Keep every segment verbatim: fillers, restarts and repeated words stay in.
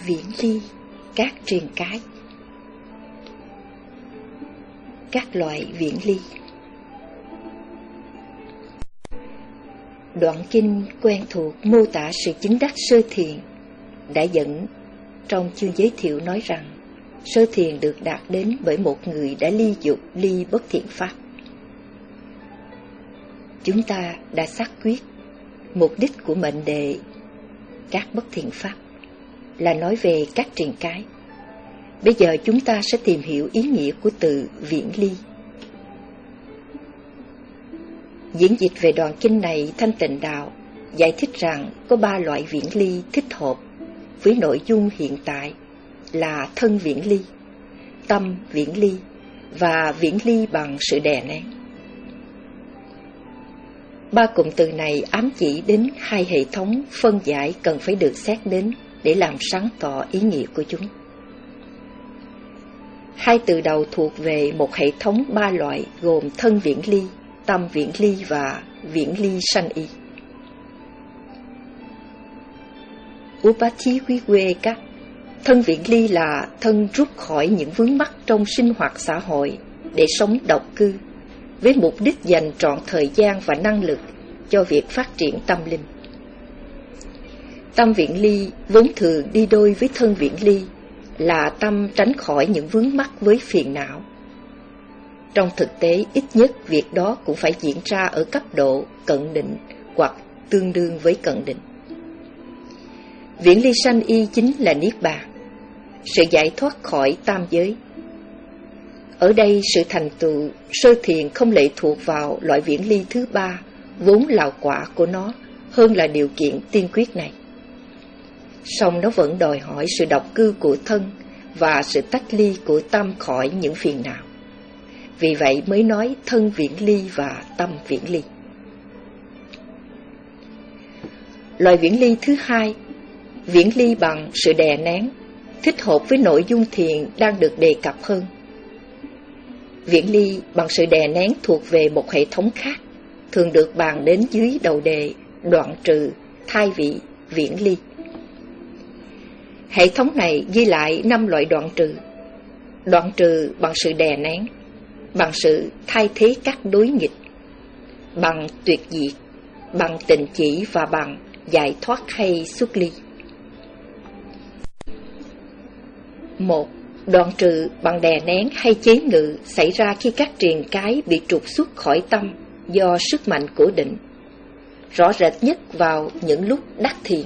viễn ly, các triền cái. Các loại viễn ly. Đoạn kinh quen thuộc mô tả sự chứng đắc sơ thiền đã dẫn trong chương giới thiệu nói rằng sơ thiền được đạt đến bởi một người đã ly dục ly bất thiện pháp. Chúng ta đã xác quyết mục đích của mệnh đề các bất thiện pháp là nói về các triền cái. Bây giờ chúng ta sẽ tìm hiểu ý nghĩa của từ viễn ly. Diễn dịch về đoạn kinh này, Thanh Tịnh Đạo giải thích rằng có ba loại viễn ly thích hợp với nội dung hiện tại là thân viễn ly, tâm viễn ly và viễn ly bằng sự đè nén. Ba cụm từ này ám chỉ đến hai hệ thống phân giải cần phải được xét đến để làm sáng tỏ ý nghĩa của chúng. Hai từ đầu thuộc về một hệ thống ba loại gồm thân viễn ly, tâm viễn ly và viễn ly sanh y. Upati quy quê các thân viễn ly là thân rút khỏi những vướng mắc trong sinh hoạt xã hội để sống độc cư, với mục đích dành trọn thời gian và năng lực cho việc phát triển tâm linh. Tâm viễn ly vốn thường đi đôi với thân viễn ly, là tâm tránh khỏi những vướng mắc với phiền não. Trong thực tế, ít nhất việc đó cũng phải diễn ra ở cấp độ cận định hoặc tương đương với cận định. Viễn ly sanh y chính là niết bàn, sự giải thoát khỏi tam giới. Ở đây, sự thành tựu sơ thiền không lệ thuộc vào loại viễn ly thứ ba, vốn là quả của nó, hơn là điều kiện tiên quyết này. Song nó vẫn đòi hỏi sự độc cư của thân và sự tách ly của tâm khỏi những phiền não. Vì vậy mới nói thân viễn ly và tâm viễn ly. Loại viễn ly thứ hai, viễn ly bằng sự đè nén, thích hợp với nội dung thiền đang được đề cập hơn. Viễn ly bằng sự đè nén thuộc về một hệ thống khác, thường được bàn đến dưới đầu đề đoạn trừ, thai vị, viễn ly. Hệ thống này ghi lại năm loại đoạn trừ. Đoạn trừ bằng sự đè nén, bằng sự thay thế các đối nghịch, bằng tuyệt diệt, bằng tình chỉ và bằng giải thoát hay xuất ly. Một, đoạn trừ bằng đè nén hay chế ngự xảy ra khi các triền cái bị trục xuất khỏi tâm do sức mạnh của định, rõ rệt nhất vào những lúc đắc thiền.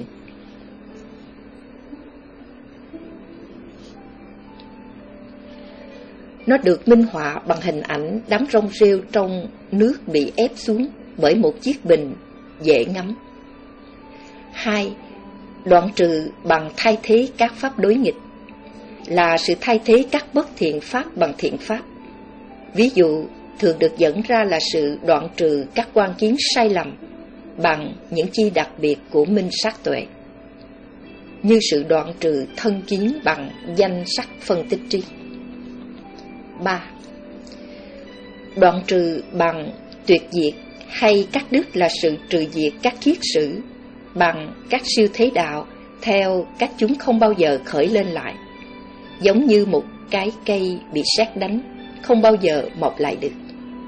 Nó được minh họa bằng hình ảnh đám rong rêu trong nước bị ép xuống bởi một chiếc bình dễ ngắm. Hai, đoạn trừ bằng thay thế các pháp đối nghịch, là sự thay thế các bất thiện pháp bằng thiện pháp. Ví dụ thường được dẫn ra là sự đoạn trừ các quan kiến sai lầm bằng những chi đặc biệt của minh sát tuệ, như sự đoạn trừ thân kiến bằng danh sắc phân tích trí. Ba, đoạn trừ bằng tuyệt diệt hay cắt đứt là sự trừ diệt các kiết sử bằng các siêu thế đạo theo cách chúng không bao giờ khởi lên lại, giống như một cái cây bị sét đánh không bao giờ mọc lại được.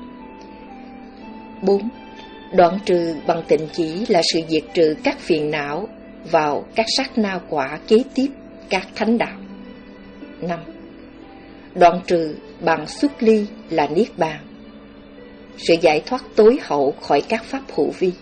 Bốn, đoạn trừ bằng tịnh chỉ là sự diệt trừ các phiền não vào các sát na quả kế tiếp các thánh đạo. Năm, đoạn trừ bằng xuất ly là niết bàn, sự giải thoát tối hậu khỏi các pháp hữu vi.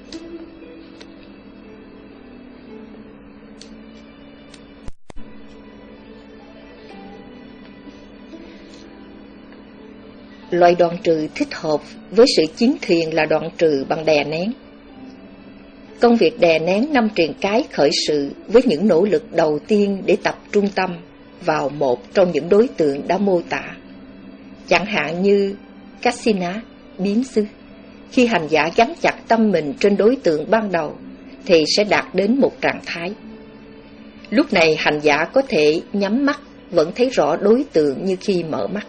Loại đoạn trừ thích hợp với sự chiến thiền là đoạn trừ bằng đè nén. Công việc đè nén năm triền cái khởi sự với những nỗ lực đầu tiên để tập trung tâm vào một trong những đối tượng đã mô tả. Chẳng hạn như Kassina, biến xứ. Khi hành giả gắn chặt tâm mình trên đối tượng ban đầu thì sẽ đạt đến một trạng thái. Lúc này hành giả có thể nhắm mắt vẫn thấy rõ đối tượng như khi mở mắt.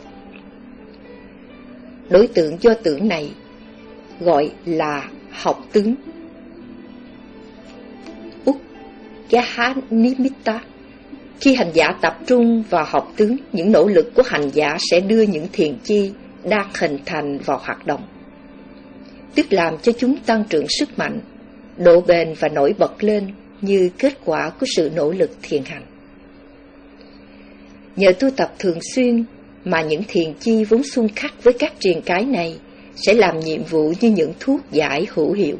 Đối tượng do tưởng này gọi là học tướng. Ukkahanimitta, Khi hành giả tập trung vào học tướng, những nỗ lực của hành giả sẽ đưa những thiền chi đang hình thành vào hoạt động, tức làm cho chúng tăng trưởng sức mạnh, độ bền và nổi bật lên như kết quả của sự nỗ lực thiền hành. Nhờ tu tập thường xuyên mà những thiền chi vốn xung khắc với các triền cái này sẽ làm nhiệm vụ như những thuốc giải hữu hiệu,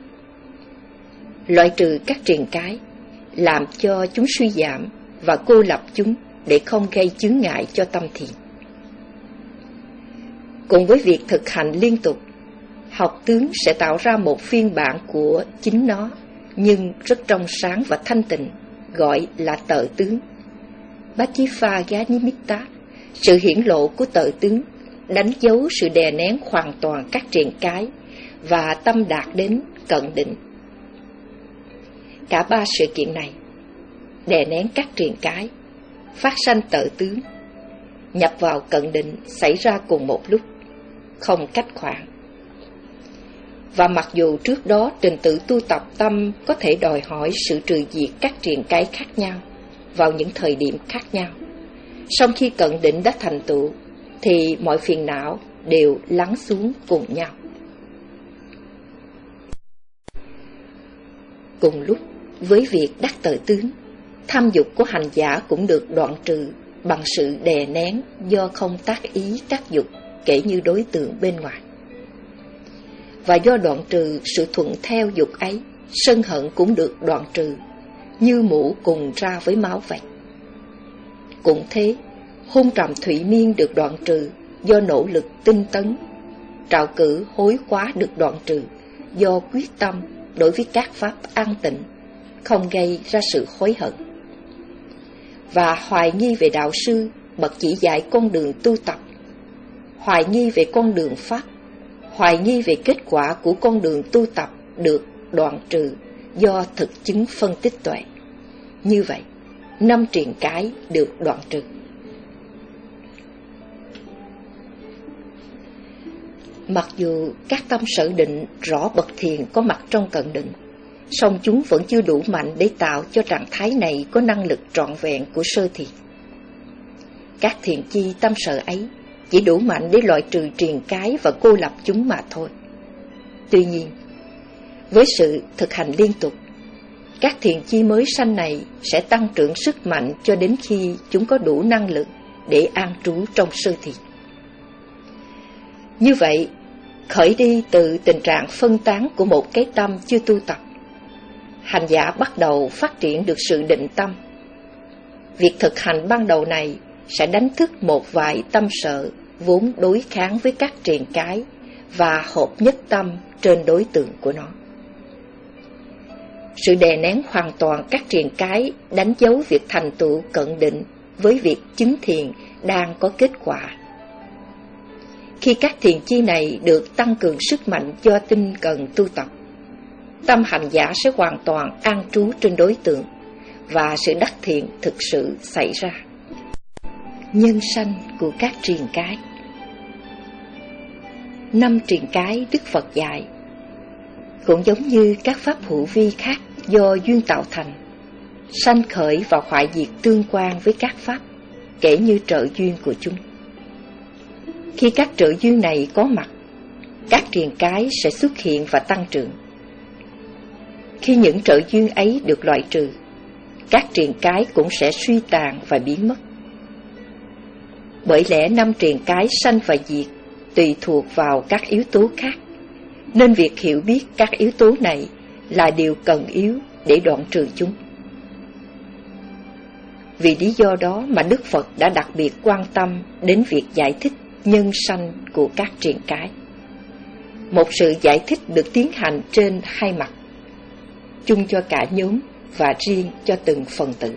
loại trừ các triền cái, làm cho chúng suy giảm và cô lập chúng để không gây chướng ngại cho tâm thiền. Cùng với việc thực hành liên tục, học tướng sẽ tạo ra một phiên bản của chính nó, nhưng rất trong sáng và thanh tịnh, gọi là tự tướng. Bhattivaganimitta, sự hiển lộ của tự tướng, đánh dấu sự đè nén hoàn toàn các triền cái và tâm đạt đến cận định. Cả ba sự kiện này, đè nén các triền cái, phát sanh tự tướng, nhập vào cận định xảy ra cùng một lúc, không cách khoảng. Và mặc dù trước đó trình tự tu tập tâm có thể đòi hỏi sự trừ diệt các triền cái khác nhau vào những thời điểm khác nhau, song khi cận định đã thành tựu thì mọi phiền não đều lắng xuống cùng nhau. Cùng lúc với việc đắc tự tướng, tham dục của hành giả cũng được đoạn trừ bằng sự đè nén do không tác ý các dục kể như đối tượng bên ngoài. Và do đoạn trừ sự thuận theo dục ấy, sân hận cũng được đoạn trừ, như mũ cùng ra với máu vậy. Cũng thế, hôn trầm thủy miên được đoạn trừ do nỗ lực tinh tấn, trạo cử hối quá được đoạn trừ do quyết tâm đối với các pháp an tịnh, không gây ra sự hối hận. Và hoài nghi về đạo sư, bậc chỉ dạy con đường tu tập, hoài nghi về con đường pháp, hoài nghi về kết quả của con đường tu tập được đoạn trừ do thực chứng phân tích tuệ. Như vậy, năm triền cái được đoạn trừ. Mặc dù các tâm sở định rõ bậc thiền có mặt trong cận định, song chúng vẫn chưa đủ mạnh để tạo cho trạng thái này có năng lực trọn vẹn của sơ thiền. Các thiền chi tâm sở ấy chỉ đủ mạnh để loại trừ triền cái và cô lập chúng mà thôi. Tuy nhiên, với sự thực hành liên tục, các thiền chi mới sanh này sẽ tăng trưởng sức mạnh cho đến khi chúng có đủ năng lực để an trú trong sơ thiền. Như vậy, khởi đi từ tình trạng phân tán của một cái tâm chưa tu tập, hành giả bắt đầu phát triển được sự định tâm. Việc thực hành ban đầu này sẽ đánh thức một vài tâm sở vốn đối kháng với các triền cái và hợp nhất tâm trên đối tượng của nó. Sự đè nén hoàn toàn các triền cái đánh dấu việc thành tựu cận định với việc chứng thiền đang có kết quả. Khi các thiền chi này được tăng cường sức mạnh do tinh cần tu tập, tâm hành giả sẽ hoàn toàn an trú trên đối tượng và sự đắc thiện thực sự xảy ra. Nhân sanh của các triền cái. Năm triền cái Đức Phật dạy cũng giống như các pháp hữu vi khác do duyên tạo thành, sanh khởi và hoại diệt tương quan với các pháp, kể như trợ duyên của chúng. Khi các trợ duyên này có mặt, các triền cái sẽ xuất hiện và tăng trưởng. Khi những trợ duyên ấy được loại trừ, các triền cái cũng sẽ suy tàn và biến mất. Bởi lẽ năm triền cái sanh và diệt tùy thuộc vào các yếu tố khác, nên việc hiểu biết các yếu tố này là điều cần yếu để đoạn trừ chúng. Vì lý do đó mà Đức Phật đã đặc biệt quan tâm đến việc giải thích nhân sanh của các triền cái. Một sự giải thích được tiến hành trên hai mặt, chung cho cả nhóm và riêng cho từng phần tử.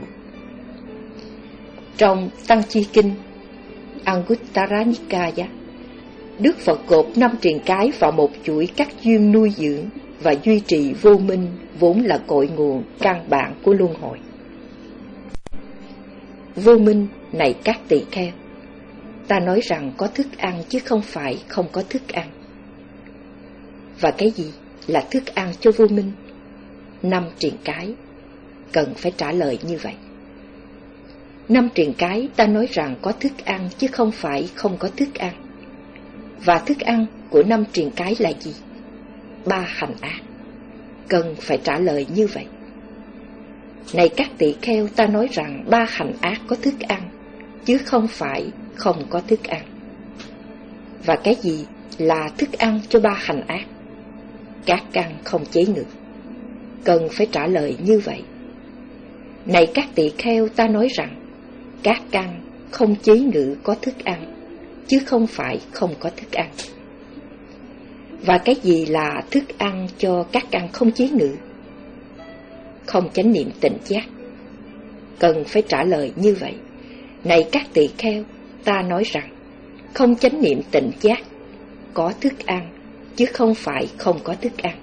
Trong Tăng Chi Kinh Anguttara Nikaya, Đức Phật gộp năm triền cái vào một chuỗi các duyên nuôi dưỡng và duy trì vô minh vốn là cội nguồn căn bản của luân hồi. Vô minh này các tỳ kheo, ta nói rằng có thức ăn chứ không phải không có thức ăn. Và cái gì là thức ăn cho vô minh? Năm triền cái cần phải trả lời như vậy. Năm triền cái ta nói rằng có thức ăn chứ không phải không có thức ăn. Và thức ăn của năm triền cái là gì? Ba hành ác. Cần phải trả lời như vậy. Này các tỳ kheo, ta nói rằng ba hành ác có thức ăn chứ không phải không có thức ăn. Và cái gì là thức ăn cho ba hành ác? Các căn không chế ngự. Cần phải trả lời như vậy. Này các tỳ kheo, ta nói rằng các căn không chế ngự có thức ăn chứ không phải không có thức ăn. Và cái gì là thức ăn cho các căn không chế ngự? Không chánh niệm tỉnh giác. Cần phải trả lời như vậy. Này các tỳ kheo, ta nói rằng không chánh niệm tỉnh giác có thức ăn chứ không phải không có thức ăn.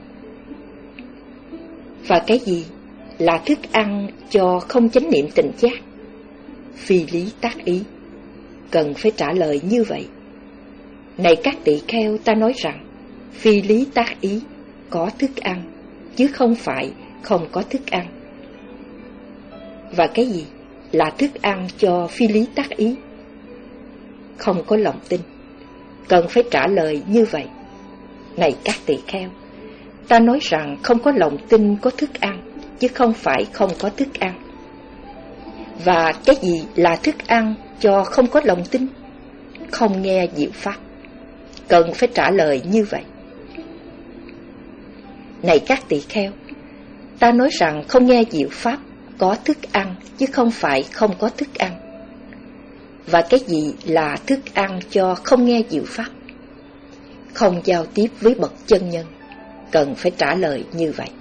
Và cái gì là thức ăn cho không chánh niệm tỉnh giác? Phi lý tác ý. Cần phải trả lời như vậy. Này các tỳ kheo, ta nói rằng phi lý tác ý có thức ăn chứ không phải không có thức ăn. Và cái gì là thức ăn cho phi lý tác ý? Không có lòng tin. Cần phải trả lời như vậy. Này các tỳ kheo, ta nói rằng không có lòng tin có thức ăn chứ không phải không có thức ăn. Và cái gì là thức ăn cho không có lòng tin? Không nghe diệu pháp. Cần phải trả lời như vậy. Này các tỳ kheo, ta nói rằng không nghe diệu pháp có thức ăn chứ không phải không có thức ăn. Và cái gì là thức ăn cho không nghe diệu pháp? Không giao tiếp với bậc chân nhân. Cần phải trả lời như vậy.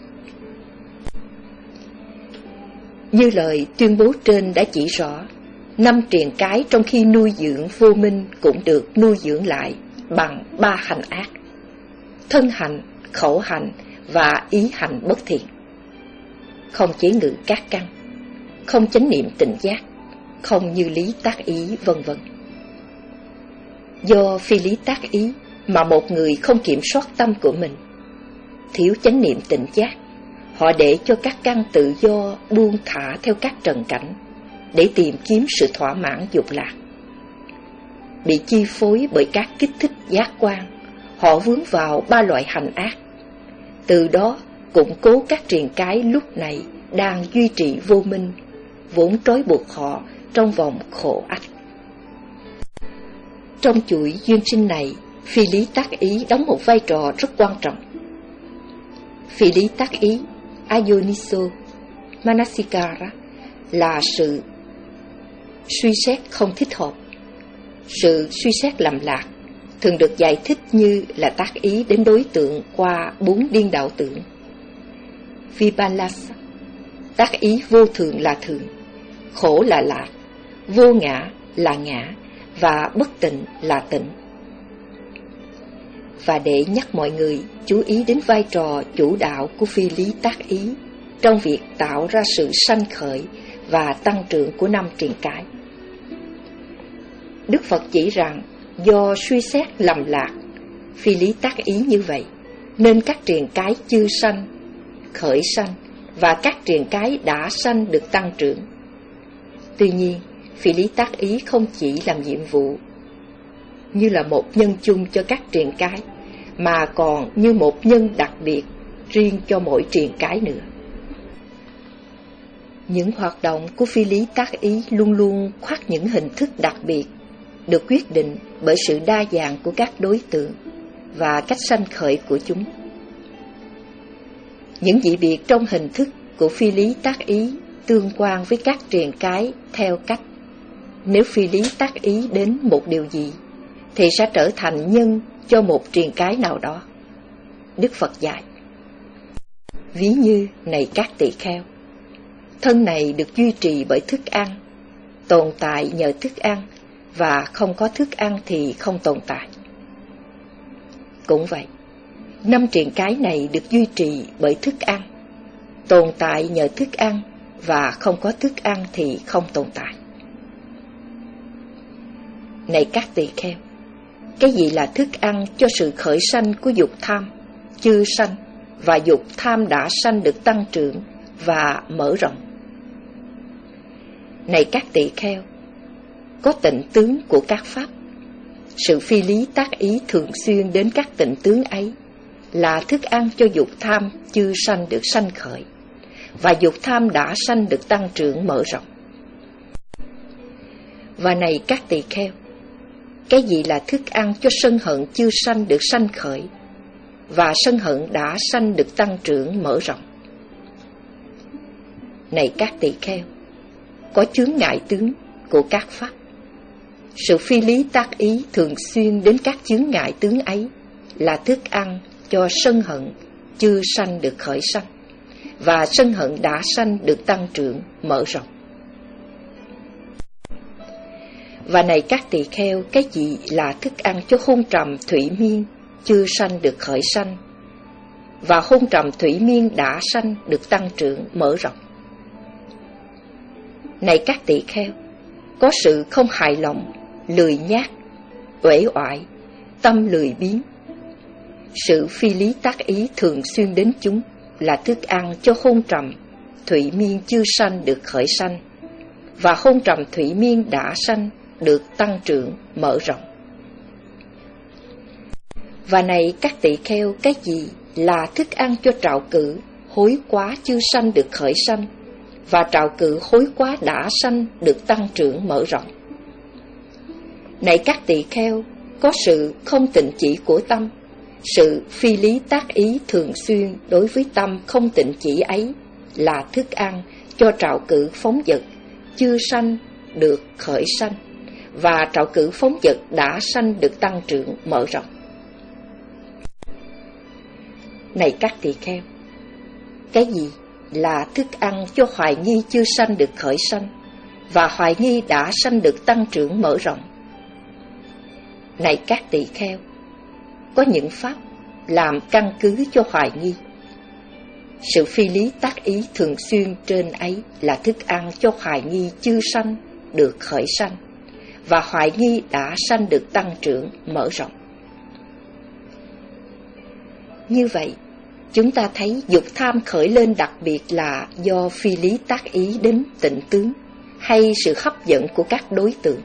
Như lời tuyên bố trên đã chỉ rõ, năm triền cái trong khi nuôi dưỡng vô minh cũng được nuôi dưỡng lại bằng ba hành ác: thân hành, khẩu hành và ý hành bất thiện. Không chế ngự các căn, không chánh niệm tỉnh giác, không như lý tác ý, vân vân. Do phi lý tác ý mà một người không kiểm soát tâm của mình, thiếu chánh niệm tỉnh giác, họ để cho các căn tự do buông thả theo các trần cảnh để tìm kiếm sự thỏa mãn dục lạc. Bị chi phối bởi các kích thích giác quan, họ vướng vào ba loại hành ác. Từ đó củng cố các triền cái lúc này đang duy trì vô minh, vốn trói buộc họ trong vòng khổ ách. Trong chuỗi duyên sinh này, phi lý tác ý đóng một vai trò rất quan trọng. Phi lý tác ý, Ayoniso Manasikara, là sự suy xét không thích hợp. Sự suy xét lầm lạc thường được giải thích như là tác ý đến đối tượng qua bốn điên đảo tưởng. Vipallasa, tác ý vô thường là thường, khổ là lạc, vô ngã là ngã và bất tịnh là tịnh. Và để nhắc mọi người chú ý đến vai trò chủ đạo của phi lý tác ý trong việc tạo ra sự sanh khởi và tăng trưởng của năm triền cái. Đức Phật chỉ rằng do suy xét lầm lạc, phi lý tác ý như vậy, nên các triền cái chưa sanh, khởi sanh và các triền cái đã sanh được tăng trưởng. Tuy nhiên, phi lý tác ý không chỉ làm nhiệm vụ như là một nhân chung cho các triền cái, mà còn như một nhân đặc biệt riêng cho mỗi triền cái nữa. Những hoạt động của phi lý tác ý luôn luôn khoác những hình thức đặc biệt, được quyết định bởi sự đa dạng của các đối tượng và cách sanh khởi của chúng. Những dị biệt trong hình thức của phi lý tác ý tương quan với các triền cái theo cách: nếu phi lý tác ý đến một điều gì thì sẽ trở thành nhân cho một triền cái nào đó. Đức Phật dạy: ví như, này các tỳ kheo, thân này được duy trì bởi thức ăn, tồn tại nhờ thức ăn, và không có thức ăn thì không tồn tại. Cũng vậy, năm triền cái này được duy trì bởi thức ăn, tồn tại nhờ thức ăn, và không có thức ăn thì không tồn tại. Này các tỳ kheo, cái gì là thức ăn cho sự khởi sanh của dục tham chưa sanh và dục tham đã sanh được tăng trưởng và mở rộng? Này các tỳ kheo, có tịnh tướng của các pháp, sự phi lý tác ý thường xuyên đến các tịnh tướng ấy là thức ăn cho dục tham chưa sanh được sanh khởi, và dục tham đã sanh được tăng trưởng mở rộng. Và này các tỳ kheo, cái gì là thức ăn cho sân hận chưa sanh được sanh khởi, và sân hận đã sanh được tăng trưởng mở rộng? Này các tỳ kheo, có chướng ngại tướng của các pháp, sự phi lý tác ý thường xuyên đến các chướng ngại tướng ấy là thức ăn cho sân hận chưa sanh được khởi sanh, và sân hận đã sanh được tăng trưởng mở rộng. Và này các tỳ kheo, cái gì là thức ăn cho hôn trầm thủy miên chưa sanh được khởi sanh, và hôn trầm thủy miên đã sanh được tăng trưởng mở rộng? Này các tỳ kheo, có sự không hài lòng, lười nhác, uể oải, tâm lười biếng, sự phi lý tác ý thường xuyên đến chúng là thức ăn cho hôn trầm thủy miên chưa sanh được khởi sanh, và hôn trầm thủy miên đã sanh được tăng trưởng mở rộng. Và này các tỳ kheo, cái gì là thức ăn cho trạo cử hối quá chưa sanh được khởi sanh, và trạo cử hối quá đã sanh được tăng trưởng mở rộng? Này các tỳ kheo, có sự không tịnh chỉ của tâm, sự phi lý tác ý thường xuyên đối với tâm không tịnh chỉ ấy là thức ăn cho trạo cử phóng dật chưa sanh được khởi sanh, và trạo cử phóng dật đã sanh được tăng trưởng mở rộng. Này các tỳ kheo, cái gì là thức ăn cho hoài nghi chưa sanh được khởi sanh, và hoài nghi đã sanh được tăng trưởng mở rộng? Này các tỳ kheo, có những pháp làm căn cứ cho hoài nghi, sự phi lý tác ý thường xuyên trên ấy là thức ăn cho hoài nghi chưa sanh được khởi sanh, và hoài nghi đã sanh được tăng trưởng mở rộng. Như vậy, chúng ta thấy dục tham khởi lên đặc biệt là do phi lý tác ý đến tịnh tướng, hay sự hấp dẫn của các đối tượng.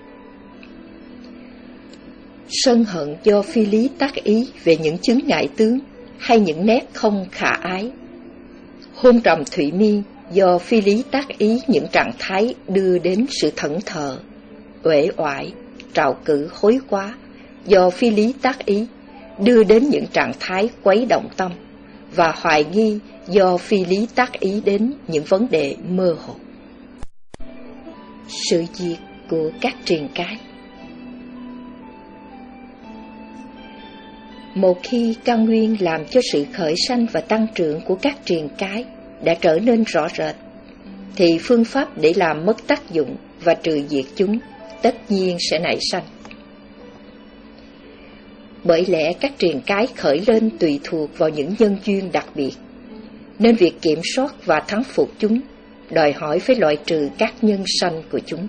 Sân hận do phi lý tác ý về những chướng ngại tướng hay những nét không khả ái. Hôn trầm thủy miên do phi lý tác ý những trạng thái đưa đến sự thẫn thờ, uể oải, trạo cử hối quá do phi lý tác ý đưa đến những trạng thái quấy động tâm, và hoài nghi do phi lý tác ý đến những vấn đề mơ hồ. Sự diệt của các triền cái. Một khi căn nguyên làm cho sự khởi sanh và tăng trưởng của các triền cái đã trở nên rõ rệt, thì phương pháp để làm mất tác dụng và trừ diệt chúng tất nhiên sẽ nảy sanh. Bởi lẽ các triền cái khởi lên tùy thuộc vào những nhân duyên đặc biệt, nên việc kiểm soát và thắng phục chúng đòi hỏi phải loại trừ các nhân sanh của chúng.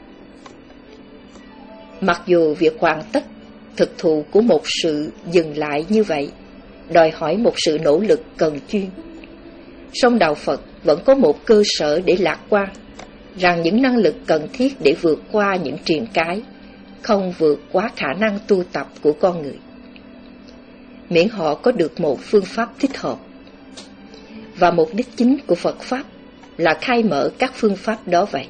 Mặc dù việc hoàn tất thực thụ của một sự dừng lại như vậy đòi hỏi một sự nỗ lực cần chuyên, song đạo Phật vẫn có một cơ sở để lạc quan rằng những năng lực cần thiết để vượt qua những triền cái không vượt quá khả năng tu tập của con người, miễn họ có được một phương pháp thích hợp. Và mục đích chính của Phật Pháp là khai mở các phương pháp đó vậy.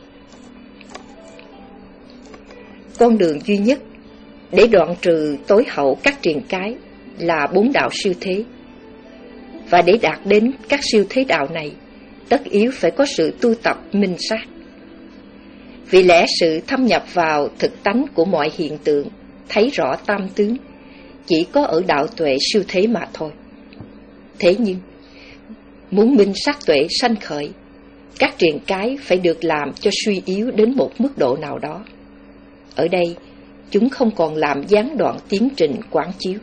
Con đường duy nhất để đoạn trừ tối hậu các triền cái là bốn đạo siêu thế. Và để đạt đến các siêu thế đạo này, tất yếu phải có sự tu tập minh sát. Vì lẽ sự thâm nhập vào thực tánh của mọi hiện tượng, thấy rõ tam tướng, chỉ có ở đạo tuệ siêu thế mà thôi. Thế nhưng, muốn minh sát tuệ sanh khởi, các triền cái phải được làm cho suy yếu đến một mức độ nào đó. Ở đây, chúng không còn làm gián đoạn tiến trình quán chiếu.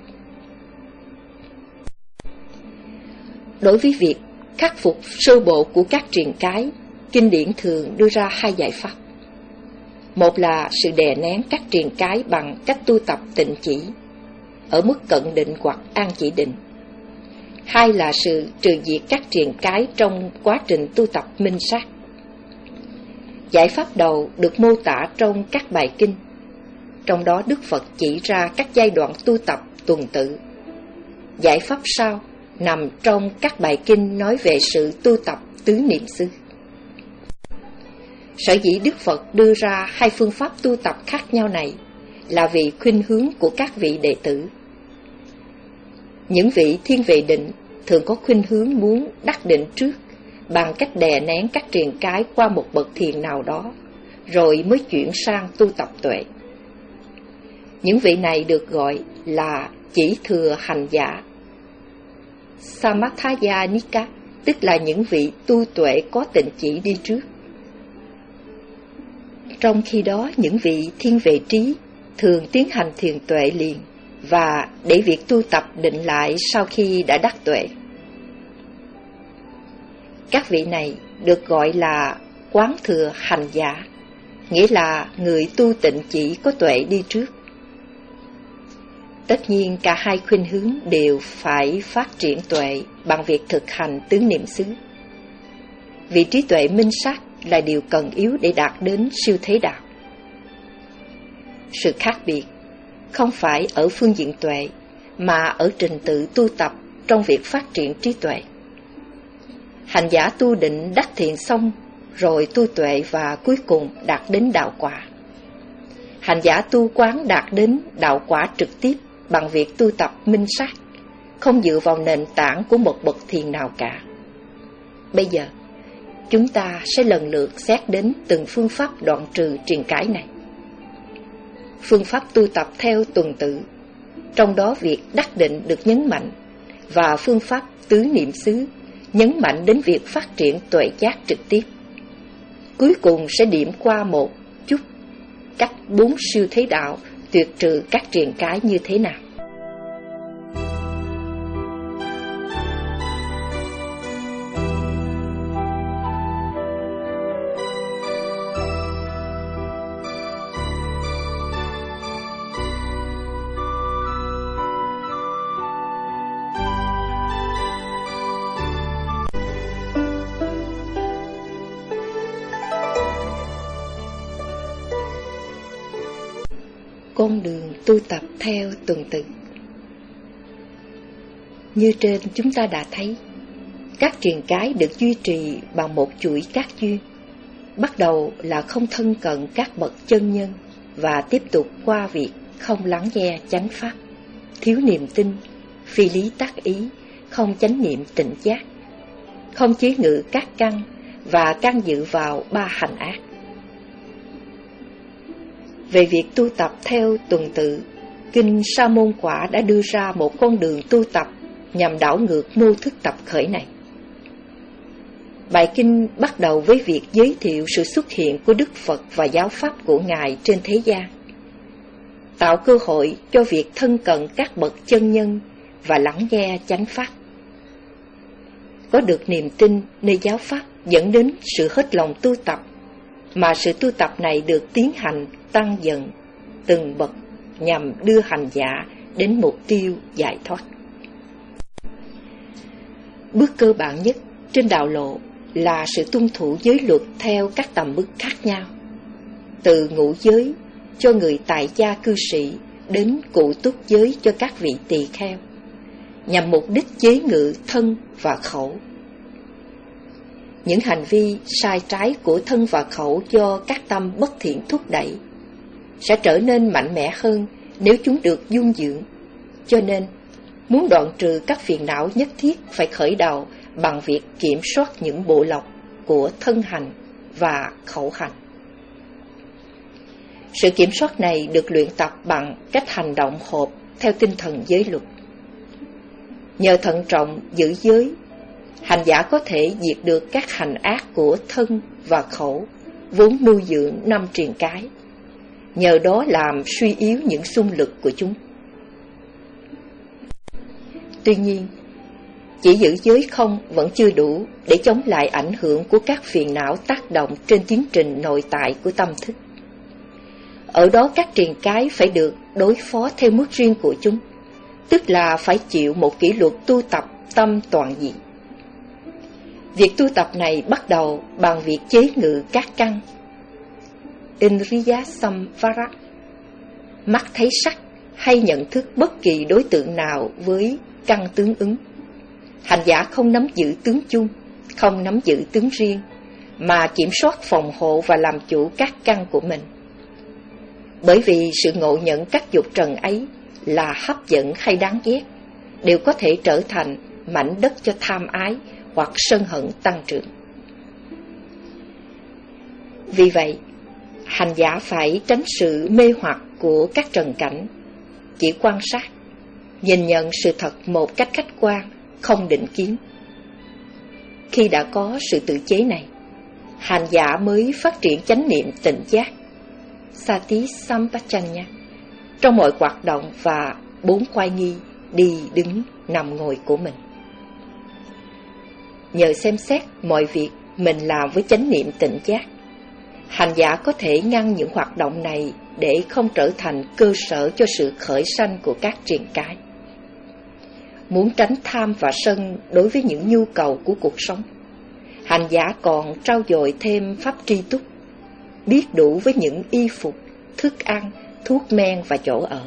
Đối với việc khắc phục sơ bộ của các triền cái, kinh điển thường đưa ra hai giải pháp. Một là sự đè nén các triền cái bằng cách tu tập tịnh chỉ, ở mức cận định hoặc an chỉ định. Hai là sự trừ diệt các triền cái trong quá trình tu tập minh sát. Giải pháp đầu được mô tả trong các bài kinh. Trong đó Đức Phật chỉ ra các giai đoạn tu tập tuần tự. Giải pháp sau nằm trong các bài kinh nói về sự tu tập tứ niệm xứ. Sở dĩ Đức Phật đưa ra hai phương pháp tu tập khác nhau này là vì khuynh hướng của các vị đệ tử. Những vị thiên về định thường có khuynh hướng muốn đắc định trước bằng cách đè nén các triền cái qua một bậc thiền nào đó, rồi mới chuyển sang tu tập tuệ. Những vị này được gọi là chỉ thừa hành giả, Samatthaya Nika, tức là những vị tu tuệ có tịnh chỉ đi trước. Trong khi đó, những vị thiên về trí thường tiến hành thiền tuệ liền và để việc tu tập định lại sau khi đã đắc tuệ. Các vị này được gọi là quán thừa hành giả, nghĩa là người tu tịnh chỉ có tuệ đi trước. Tất nhiên cả hai khuynh hướng đều phải phát triển tuệ bằng việc thực hành tứ niệm xứ. Vì trí tuệ minh sát là điều cần yếu để đạt đến siêu thế đạo. Sự khác biệt không phải ở phương diện tuệ, mà ở trình tự tu tập trong việc phát triển trí tuệ. Hành giả tu định đắc thiền xong, rồi tu tuệ và cuối cùng đạt đến đạo quả. Hành giả tu quán đạt đến đạo quả trực tiếp bằng việc tu tập minh sát, không dựa vào nền tảng của một bậc thiền nào cả. Bây giờ, chúng ta sẽ lần lượt xét đến từng phương pháp đoạn trừ triền cái này. Phương pháp tu tập theo tuần tự, trong đó việc đắc định được nhấn mạnh, và phương pháp tứ niệm xứ nhấn mạnh đến việc phát triển tuệ giác trực tiếp. Cuối cùng sẽ điểm qua một chút cách bốn siêu thế đạo tuyệt trừ các triền cái như thế nào. Con đường tu tập theo tuần tự. Như trên chúng ta đã thấy, các triền cái được duy trì bằng một chuỗi các duyên, bắt đầu là không thân cận các bậc chân nhân và tiếp tục qua việc không lắng nghe chánh pháp, thiếu niềm tin, phi lý tác ý, không chánh niệm tỉnh giác, không chế ngự các căn và can dự vào ba hành ác. Về việc tu tập theo tuần tự, Kinh Sa Môn Quả đã đưa ra một con đường tu tập nhằm đảo ngược mô thức tập khởi này. Bài kinh bắt đầu với việc giới thiệu sự xuất hiện của Đức Phật và giáo pháp của Ngài trên thế gian, tạo cơ hội cho việc thân cận các bậc chân nhân và lắng nghe chánh pháp. Có được niềm tin nơi giáo pháp dẫn đến sự hết lòng tu tập, mà sự tu tập này được tiến hành tăng dần từng bậc nhằm đưa hành giả đến mục tiêu giải thoát. Bước cơ bản nhất trên đạo lộ là sự tuân thủ giới luật theo các tầm mức khác nhau, từ ngũ giới cho người tại gia cư sĩ đến cụ túc giới cho các vị tỳ kheo, nhằm mục đích chế ngự thân và khẩu. Những hành vi sai trái của thân và khẩu do các tâm bất thiện thúc đẩy sẽ trở nên mạnh mẽ hơn nếu chúng được dung dưỡng. Cho nên, muốn đoạn trừ các phiền não nhất thiết phải khởi đầu bằng việc kiểm soát những bộ lọc của thân hành và khẩu hành. Sự kiểm soát này được luyện tập bằng cách hành động hợp theo tinh thần giới luật. Nhờ thận trọng giữ giới, hành giả có thể diệt được các hành ác của thân và khẩu vốn nuôi dưỡng năm triền cái, nhờ đó làm suy yếu những xung lực của chúng. Tuy nhiên, chỉ giữ giới không vẫn chưa đủ để chống lại ảnh hưởng của các phiền não tác động trên tiến trình nội tại của tâm thức. Ở đó các triền cái phải được đối phó theo mức riêng của chúng, tức là phải chịu một kỷ luật tu tập tâm toàn diện. Việc tu tập này bắt đầu bằng việc chế ngự các căn, Indriya Samvara, mắt thấy sắc hay nhận thức bất kỳ đối tượng nào với căn tướng ứng. Hành giả không nắm giữ tướng chung, không nắm giữ tướng riêng, mà kiểm soát, phòng hộ và làm chủ các căn của mình. Bởi vì sự ngộ nhận các dục trần ấy là hấp dẫn hay đáng ghét, đều có thể trở thành mảnh đất cho tham ái hoặc sân hận tăng trưởng. Vì vậy, hành giả phải tránh sự mê hoặc của các trần cảnh, chỉ quan sát, nhìn nhận sự thật một cách khách quan, không định kiến. Khi đã có sự tự chế này, hành giả mới phát triển chánh niệm tỉnh giác, Sati Sampajanya, trong mọi hoạt động và bốn khoái nghi đi đứng nằm ngồi của mình. Nhờ xem xét mọi việc mình làm với chánh niệm tỉnh giác, hành giả có thể ngăn những hoạt động này để không trở thành cơ sở cho sự khởi sanh của các triền cái. Muốn tránh tham và sân đối với những nhu cầu của cuộc sống, hành giả còn trau dồi thêm pháp tri túc, biết đủ với những y phục, thức ăn, thuốc men và chỗ ở.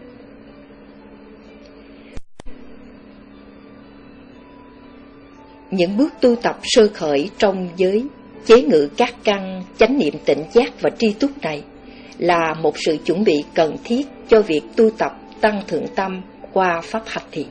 Những bước tu tập sơ khởi trong giới chế ngự các căn chánh niệm tỉnh giác và tri túc này là một sự chuẩn bị cần thiết cho việc tu tập tăng thượng tâm qua pháp hành thiền.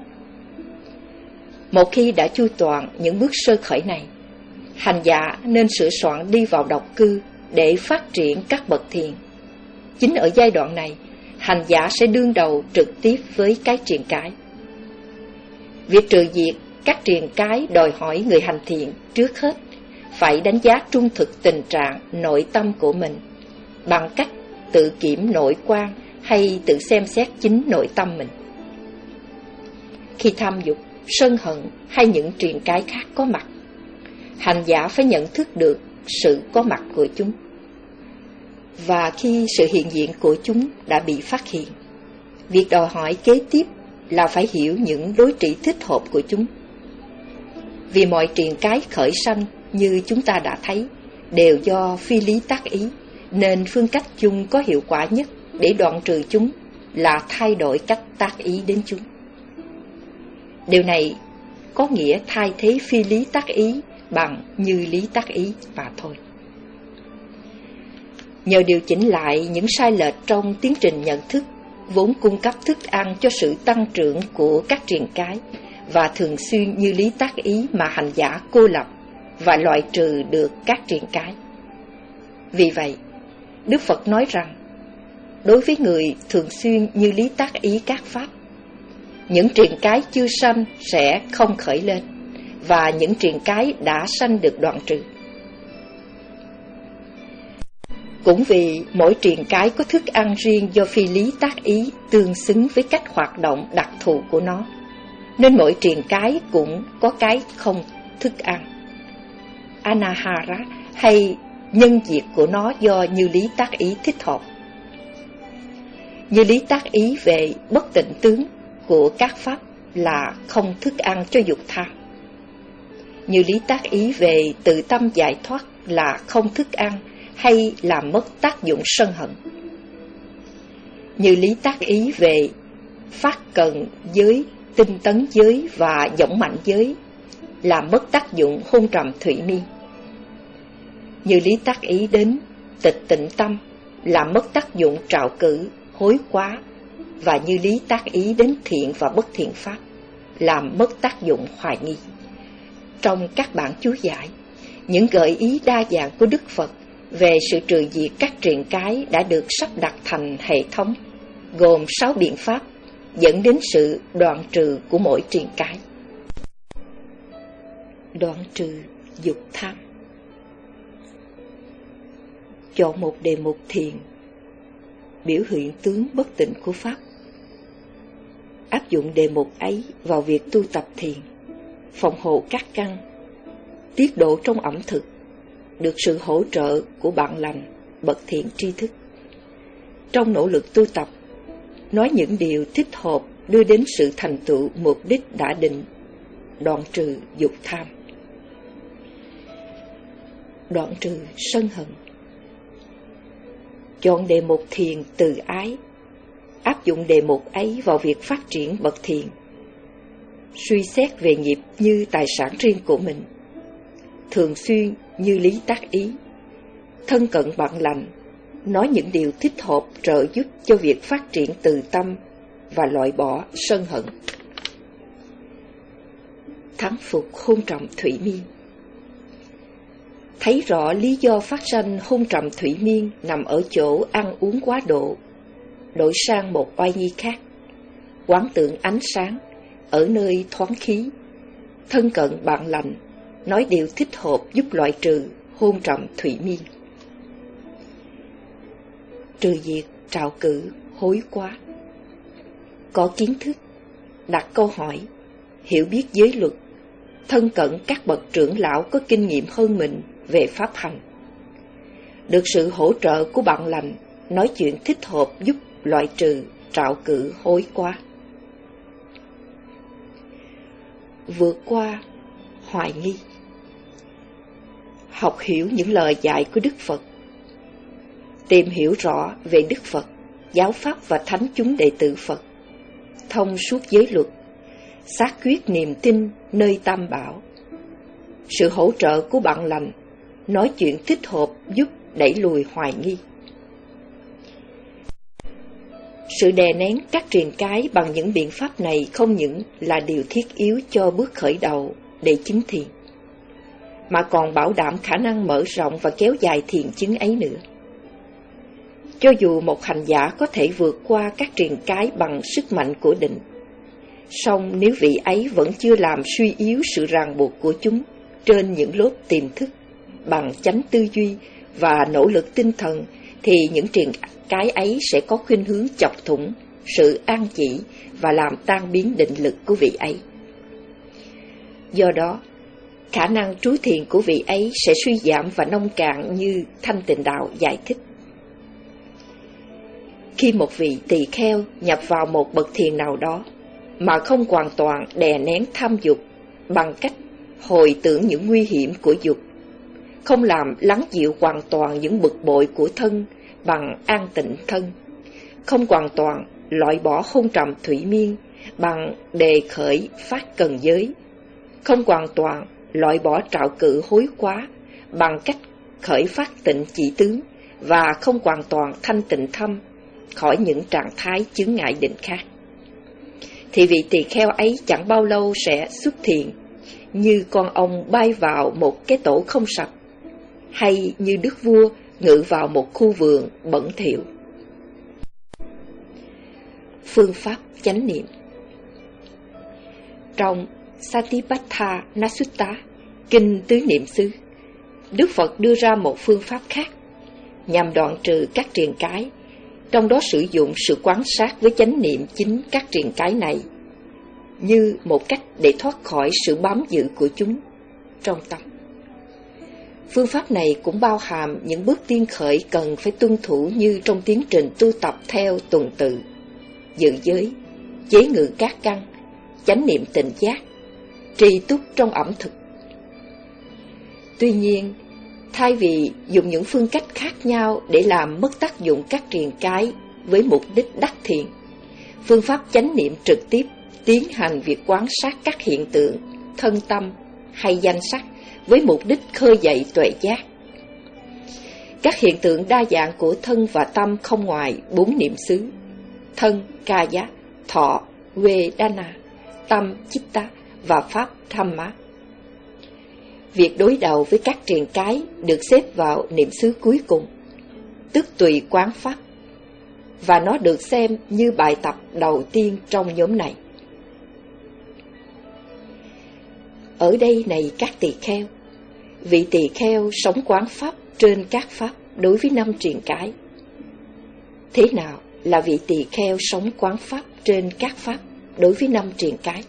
Một khi đã chu toàn những bước sơ khởi này, hành giả nên sửa soạn đi vào độc cư để phát triển các bậc thiền. Chính ở giai đoạn này, hành giả sẽ đương đầu trực tiếp với cái triền cái. Việc trừ diệt các triền cái đòi hỏi người hành thiền trước hết phải đánh giá trung thực tình trạng nội tâm của mình bằng cách tự kiểm nội quan hay tự xem xét chính nội tâm mình. Khi tham dục, sân hận hay những triền cái khác có mặt, hành giả phải nhận thức được sự có mặt của chúng. Và khi sự hiện diện của chúng đã bị phát hiện, việc đòi hỏi kế tiếp là phải hiểu những đối trị thích hợp của chúng. Vì mọi triền cái khởi sanh như chúng ta đã thấy đều do phi lý tác ý, nên phương cách chung có hiệu quả nhất để đoạn trừ chúng là thay đổi cách tác ý đến chúng. Điều này có nghĩa thay thế phi lý tác ý bằng như lý tác ý mà thôi. Nhờ điều chỉnh lại những sai lệch trong tiến trình nhận thức, vốn cung cấp thức ăn cho sự tăng trưởng của các triền cái, và thường xuyên như lý tác ý mà hành giả cô lập và loại trừ được các triền cái. Vì vậy, Đức Phật nói rằng, đối với người thường xuyên như lý tác ý các pháp, những triền cái chưa sanh sẽ không khởi lên, và những triền cái đã sanh được đoạn trừ. Cũng vì mỗi triền cái có thức ăn riêng do phi lý tác ý tương xứng với cách hoạt động đặc thù của nó, nên mỗi triền cái cũng có cái không thức ăn, anahara, hay nhân diệt của nó do như lý tác ý thích hợp. Như lý tác ý về bất tịnh tướng của các pháp là không thức ăn cho dục tham. Như lý tác ý về tự tâm giải thoát là không thức ăn hay làm mất tác dụng sân hận. Như lý tác ý về phát cần giới, tinh tấn giới và dõng mạnh giới làm mất tác dụng hôn trầm thủy miên. Như lý tác ý đến tịch tịnh tâm làm mất tác dụng trạo cử, hối quá, và như lý tác ý đến thiện và bất thiện pháp làm mất tác dụng hoài nghi. Trong các bản chú giải, những gợi ý đa dạng của Đức Phật về sự trừ diệt các triền cái đã được sắp đặt thành hệ thống, gồm sáu biện pháp dẫn đến sự đoạn trừ của mỗi triền cái. Đoạn trừ dục tham. Chọn một đề mục thiền, biểu hiện tướng bất tịnh của pháp. Áp dụng đề mục ấy vào việc tu tập thiền, phòng hộ các căn, tiết độ trong ẩm thực, được sự hỗ trợ của bạn lành, bậc thiện tri thức. Trong nỗ lực tu tập, nói những điều thích hợp đưa đến sự thành tựu mục đích đã định, đoạn trừ dục tham. Đoạn trừ sân hận. chọn đề mục thiền từ ái, áp dụng đề mục ấy vào việc phát triển bậc thiền, suy xét về nghiệp như tài sản riêng của mình, thường xuyên như lý tác ý, thân cận bạn lành, nói những điều thích hợp trợ giúp cho việc phát triển từ tâm và loại bỏ sân hận. Thắng phục hôn trầm thủy miên. Thấy rõ lý do phát sanh hôn trầm thủy miên nằm ở chỗ ăn uống quá độ, đổi sang một oai nhi khác, quán tưởng ánh sáng ở nơi thoáng khí, thân cận bạn lành, nói điều thích hợp giúp loại trừ hôn trầm thủy miên. Trừ diệt trạo cử hối quá. Có kiến thức, đặt câu hỏi, hiểu biết giới luật, thân cận các bậc trưởng lão có kinh nghiệm hơn mình về pháp hành, được sự hỗ trợ của bạn lành, nói chuyện thích hợp giúp loại trừ trạo cử hối quá. Vượt qua hoài nghi. Học hiểu những lời dạy của Đức Phật, tìm hiểu rõ về Đức Phật, giáo pháp và thánh chúng đệ tử Phật, thông suốt giới luật, xác quyết niềm tin nơi Tam Bảo, sự hỗ trợ của bạn lành, nói chuyện thích hợp giúp đẩy lùi hoài nghi. Sự đè nén các triền cái bằng những biện pháp này không những là điều thiết yếu cho bước khởi đầu để chứng thiền, mà còn bảo đảm khả năng mở rộng và kéo dài thiền chứng ấy nữa. Cho dù một hành giả có thể vượt qua các triền cái bằng sức mạnh của định, song nếu vị ấy vẫn chưa làm suy yếu sự ràng buộc của chúng trên những lớp tiềm thức bằng chánh tư duy và nỗ lực tinh thần, thì những triền cái ấy sẽ có khuynh hướng chọc thủng sự an chỉ và làm tan biến định lực của vị ấy. Do đó, khả năng trú thiền của vị ấy sẽ suy giảm và nông cạn như Thanh Tịnh Đạo giải thích. Khi một vị tỳ kheo nhập vào một bậc thiền nào đó mà không hoàn toàn đè nén tham dục bằng cách hồi tưởng những nguy hiểm của dục, không làm lắng dịu hoàn toàn những bực bội của thân bằng an tịnh thân, không hoàn toàn loại bỏ hôn trầm thủy miên bằng đề khởi phát cần giới, không hoàn toàn loại bỏ trạo cử hối quá bằng cách khởi phát tịnh chỉ tướng, và không hoàn toàn thanh tịnh thâm khỏi những trạng thái chướng ngại định khác, thì vị tỳ kheo ấy chẳng bao lâu sẽ xuất thiền, như con ong bay vào một cái tổ không sạch, hay như đức vua ngự vào một khu vườn bẩn thỉu. Phương pháp chánh niệm. Trong Satipatthana Sutta, kinh tứ niệm xứ, Đức Phật đưa ra một phương pháp khác nhằm đoạn trừ các triền cái, trong đó sử dụng sự quan sát với chánh niệm chính các triền cái này như một cách để thoát khỏi sự bám giữ của chúng trong tâm. Phương pháp này cũng bao hàm những bước tiên khởi cần phải tuân thủ như trong tiến trình tu tập theo tuần tự, giữ giới, chế ngự các căn, chánh niệm tỉnh giác, trì túc trong ẩm thực. Tuy nhiên, thay vì dùng những phương cách khác nhau để làm mất tác dụng các triền cái với mục đích đắc thiền, phương pháp chánh niệm trực tiếp tiến hành việc quan sát các hiện tượng, thân tâm hay danh sắc với mục đích khơi dậy tuệ giác. Các hiện tượng đa dạng của thân và tâm không ngoài bốn niệm xứ: thân, kaya, thọ, vedana, tâm, chitta và pháp dhamma. Việc đối đầu với các triền cái được xếp vào niệm xứ cuối cùng, tức tùy quán pháp, và nó được xem như bài tập đầu tiên trong nhóm này. Ở đây này các tỳ kheo, vị tỳ kheo sống quán pháp trên các pháp đối với năm triền cái. Thế nào là vị tỳ kheo sống quán pháp trên các pháp đối với năm triền cái?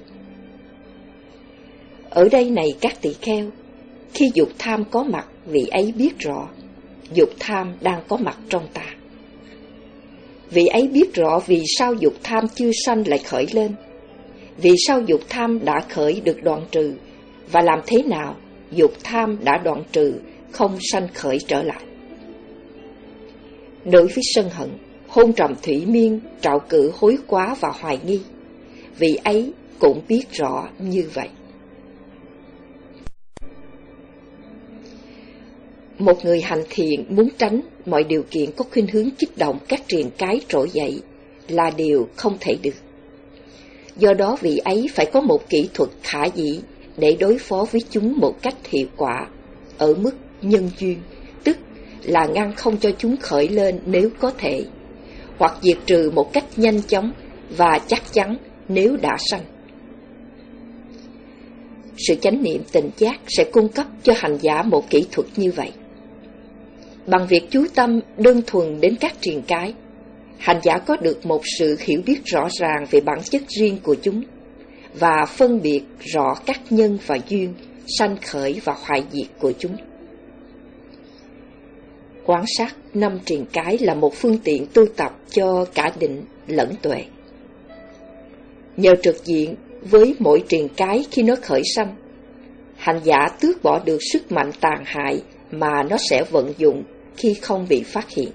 Ở đây này các tỳ kheo, khi dục tham có mặt, vị ấy biết rõ dục tham đang có mặt trong ta. Vị ấy biết rõ vì sao dục tham chưa sanh lại khởi lên, vì sao dục tham đã khởi được đoạn trừ, và làm thế nào dục tham đã đoạn trừ không sanh khởi trở lại. Đối với sân hận, hôn trầm thủy miên, trạo cử hối quá và hoài nghi, vị ấy cũng biết rõ như vậy. Một người hành thiện muốn tránh mọi điều kiện có khuynh hướng kích động các triền cái trỗi dậy là điều không thể được. Do đó vị ấy phải có một kỹ thuật khả dĩ để đối phó với chúng một cách hiệu quả ở mức nhân duyên, tức là ngăn không cho chúng khởi lên nếu có thể, hoặc diệt trừ một cách nhanh chóng và chắc chắn nếu đã sanh. Sự chánh niệm tỉnh giác sẽ cung cấp cho hành giả một kỹ thuật như vậy. Bằng việc chú tâm đơn thuần đến các triền cái, hành giả có được một sự hiểu biết rõ ràng về bản chất riêng của chúng và phân biệt rõ các nhân và duyên, sanh khởi và hoại diệt của chúng. Quán sát năm triền cái là một phương tiện tu tập cho cả định lẫn tuệ. Nhờ trực diện với mỗi triền cái khi nó khởi sanh, hành giả tước bỏ được sức mạnh tàn hại mà nó sẽ vận dụng khi không bị phát hiện.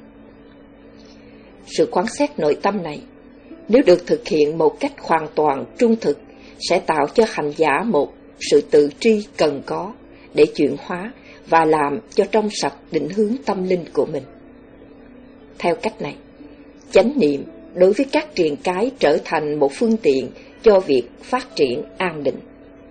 Sự quán xét nội tâm này, nếu được thực hiện một cách hoàn toàn trung thực, sẽ tạo cho hành giả một sự tự tri cần có để chuyển hóa và làm cho trong sạch định hướng tâm linh của mình. Theo cách này, chánh niệm đối với các triền cái trở thành một phương tiện cho việc phát triển an định.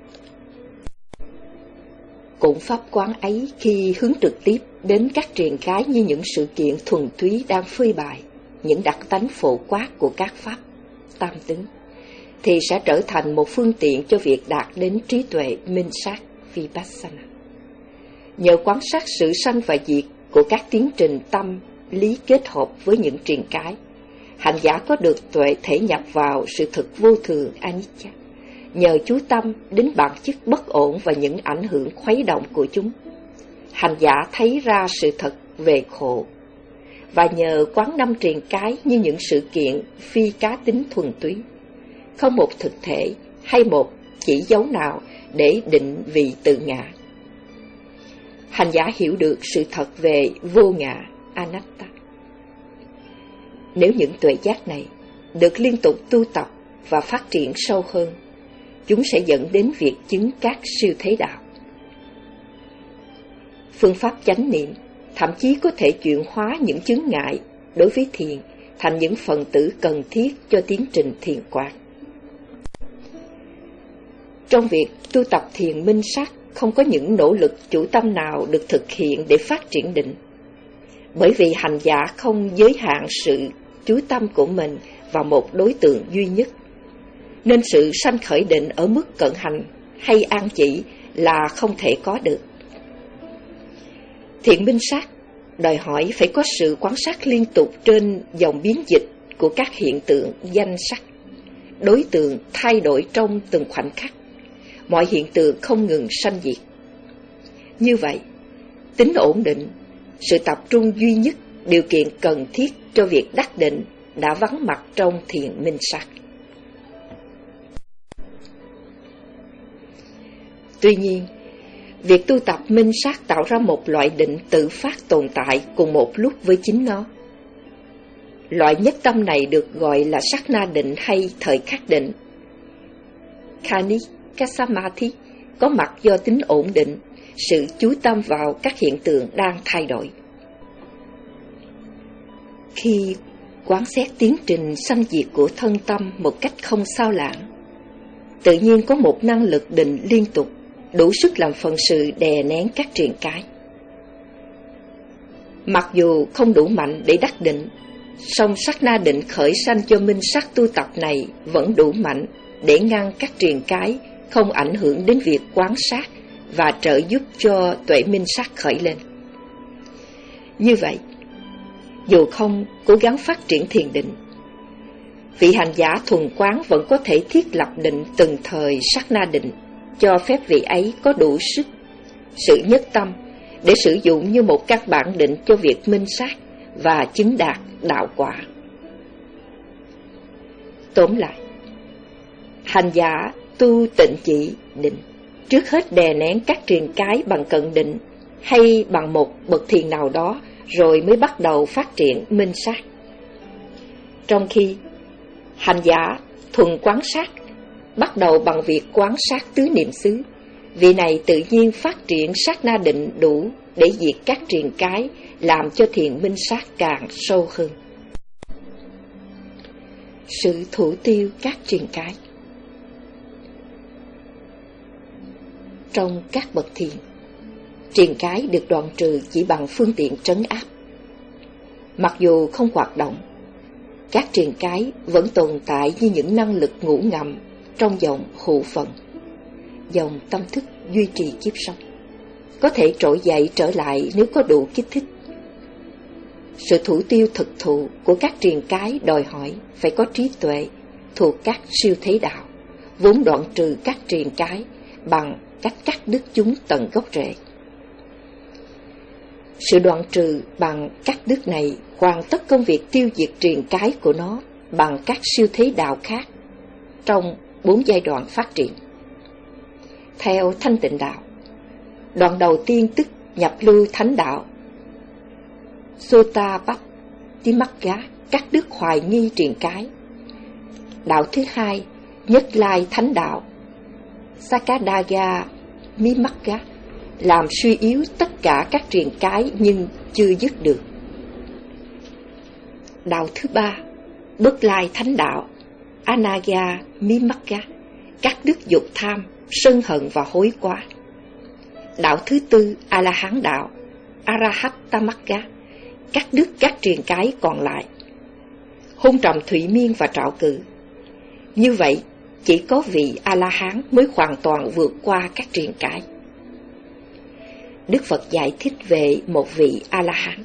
Cũng pháp quán ấy khi hướng trực tiếp đến các triền cái như những sự kiện thuần túy đang phơi bày những đặc tánh phổ quát của các pháp tam tướng, thì sẽ trở thành một phương tiện cho việc đạt đến trí tuệ minh sát Vipassana. Nhờ quan sát sự sanh và diệt của các tiến trình tâm lý kết hợp với những triền cái, hành giả có được tuệ thể nhập vào sự thực vô thường anicca. Nhờ chú tâm đến bản chất bất ổn và những ảnh hưởng khuấy động của chúng, hành giả thấy ra sự thật về khổ. Và nhờ quán năm triền cái như những sự kiện phi cá tính thuần túy, không một thực thể hay một chỉ dấu nào để định vị tự ngã, hành giả hiểu được sự thật về vô ngã anatta. Nếu những tuệ giác này được liên tục tu tập và phát triển sâu hơn, chúng sẽ dẫn đến việc chứng các siêu thế đạo. Phương pháp chánh niệm thậm chí có thể chuyển hóa những chướng ngại đối với thiền thành những phần tử cần thiết cho tiến trình thiền quán. Trong việc tu tập thiền minh sát, không có những nỗ lực chủ tâm nào được thực hiện để phát triển định, bởi vì hành giả không giới hạn sự chú tâm của mình vào một đối tượng duy nhất, nên sự sanh khởi định ở mức cận hành hay an chỉ là không thể có được. Thiền minh sát đòi hỏi phải có sự quan sát liên tục trên dòng biến dịch của các hiện tượng danh sắc, đối tượng thay đổi trong từng khoảnh khắc, mọi hiện tượng không ngừng sanh diệt. Như vậy, tính ổn định, sự tập trung duy nhất, điều kiện cần thiết cho việc đắc định đã vắng mặt trong thiền minh sát. Tuy nhiên, việc tu tập minh sát tạo ra một loại định tự phát tồn tại cùng một lúc với chính nó. Loại nhất tâm này được gọi là sát na định hay thời khắc định. Khanika Samadhi có mặt do tính ổn định, sự chú tâm vào các hiện tượng đang thay đổi. Khi quán xét tiến trình sanh diệt của thân tâm một cách không sao lãng, tự nhiên có một năng lực định liên tục đủ sức làm phần sự đè nén các triền cái. Mặc dù không đủ mạnh để đắc định, song sát na định khởi sanh cho minh sát tu tập này vẫn đủ mạnh để ngăn các triền cái không ảnh hưởng đến việc quán sát và trợ giúp cho tuệ minh sát khởi lên. Như vậy, dù không cố gắng phát triển thiền định, vị hành giả thuần quán vẫn có thể thiết lập định từng thời sát na định, cho phép vị ấy có đủ sức, sự nhất tâm để sử dụng như một căn bản định cho việc minh sát và chứng đạt đạo quả. Tóm lại, hành giả tu tịnh chỉ định trước hết đè nén các triền cái bằng cận định hay bằng một bậc thiền nào đó rồi mới bắt đầu phát triển minh sát. Trong khi hành giả thuần quán sát bắt đầu bằng việc quán sát tứ niệm xứ, vị này tự nhiên phát triển sát na định đủ để diệt các triền cái, làm cho thiền minh sát càng sâu hơn. Sự thủ tiêu các triền cái. Trong các bậc thiền, triền cái được đoạn trừ chỉ bằng phương tiện trấn áp. Mặc dù không hoạt động, các triền cái vẫn tồn tại như những năng lực ngủ ngầm trong dòng hữu phận, dòng tâm thức duy trì kiếp sống, có thể trỗi dậy trở lại nếu có đủ kích thích. Sự thủ tiêu thực thụ của các triền cái đòi hỏi phải có trí tuệ thuộc các siêu thế đạo, vốn đoạn trừ các triền cái bằng cách cắt đứt chúng tận gốc rễ. Sự đoạn trừ bằng cắt đứt này hoàn tất công việc tiêu diệt triền cái của nó bằng các siêu thế đạo khác trong bốn giai đoạn phát triển. Theo thanh tịnh đạo, đoạn đầu tiên tức nhập lưu thánh đạo Sotapatimagga, cắt đứt hoài nghi triền cái. Đạo thứ hai, nhất lai thánh đạo Sakadagami-magga, làm suy yếu tất cả các triền cái nhưng chưa dứt được. Đạo thứ ba, bất lai thánh đạo Anagami-magga, cắt đứt dục tham, sân hận và hối quá. Đạo thứ tư, A La Hán đạo Arahatamagga, cắt đứt các triền cái còn lại, hôn trầm thủy miên và trạo cử. Như vậy, chỉ có vị A La Hán mới hoàn toàn vượt qua các triền cái. Đức Phật giải thích về một vị A La Hán.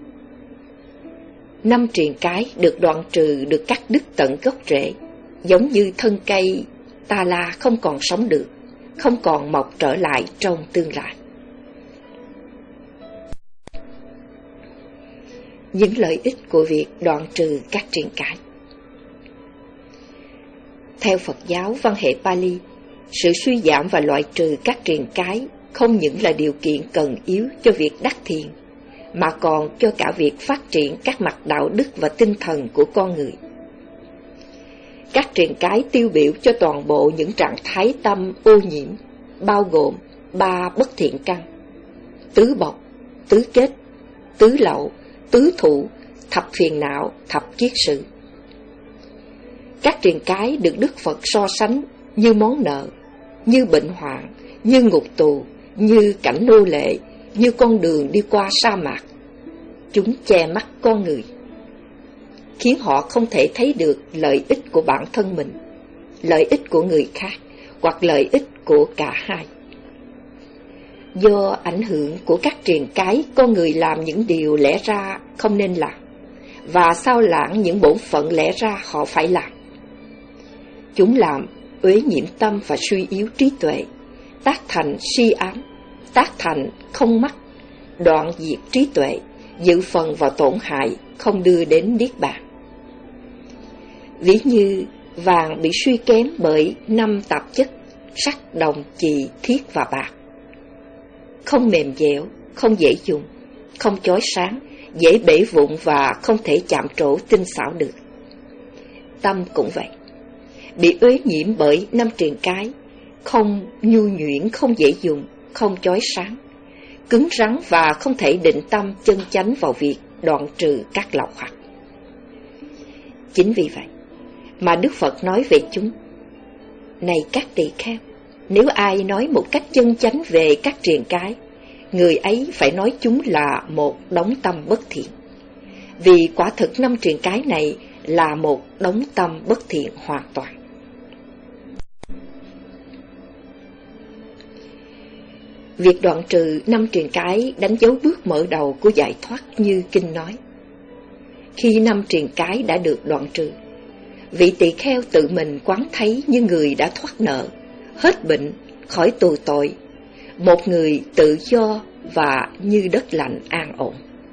Năm triền cái được đoạn trừ, được cắt đứt tận gốc rễ, giống như thân cây ta la không còn sống được, không còn mọc trở lại trong tương lai. Những lợi ích của việc đoạn trừ các triền cái. Theo Phật giáo văn hệ Pali, sự suy giảm và loại trừ các triền cái không những là điều kiện cần yếu cho việc đắc thiền, mà còn cho cả việc phát triển các mặt đạo đức và tinh thần của con người. Các triền cái tiêu biểu cho toàn bộ những trạng thái tâm ô nhiễm, bao gồm ba bất thiện căn: tứ bộc, tứ kết, tứ lậu, tứ thụ, thập phiền não, thập kiết sử. Các triền cái được Đức Phật so sánh như món nợ, như bệnh hoạn, như ngục tù, như cảnh nô lệ, như con đường đi qua sa mạc. Chúng che mắt con người, khiến họ không thể thấy được lợi ích của bản thân mình, lợi ích của người khác, hoặc lợi ích của cả hai. Do ảnh hưởng của các triền cái, con người làm những điều lẽ ra không nên làm, và sao lãng những bổn phận lẽ ra họ phải làm. Chúng làm uế nhiễm tâm và suy yếu trí tuệ, tác thành si ám, tác thành không mắt, đoạn diệt trí tuệ, dự phần vào tổn hại, không đưa đến niết bàn. Ví như vàng bị suy kém bởi năm tạp chất sắt, đồng, chì, thiết và bạc, không mềm dẻo, không dễ dùng, không chói sáng, dễ bể vụn và không thể chạm trổ tinh xảo được. Tâm cũng vậy, bị uế nhiễm bởi năm triền cái, không nhu nhuyễn, không dễ dùng, không chói sáng, cứng rắn và không thể định tâm chân chánh vào việc đoạn trừ các lậu hoặc. Chính vì vậy mà Đức Phật nói về chúng: này các tỳ kheo, nếu ai nói một cách chân chánh về các triền cái, người ấy phải nói chúng là một đống tâm bất thiện, vì quả thực năm triền cái này là một đống tâm bất thiện hoàn toàn. Việc đoạn trừ năm triền cái đánh dấu bước mở đầu của giải thoát như Kinh nói. Khi năm triền cái đã được đoạn trừ, vị tỳ kheo tự mình quán thấy như người đã thoát nợ, hết bệnh, khỏi tù tội, một người tự do và như đất lạnh an ổn.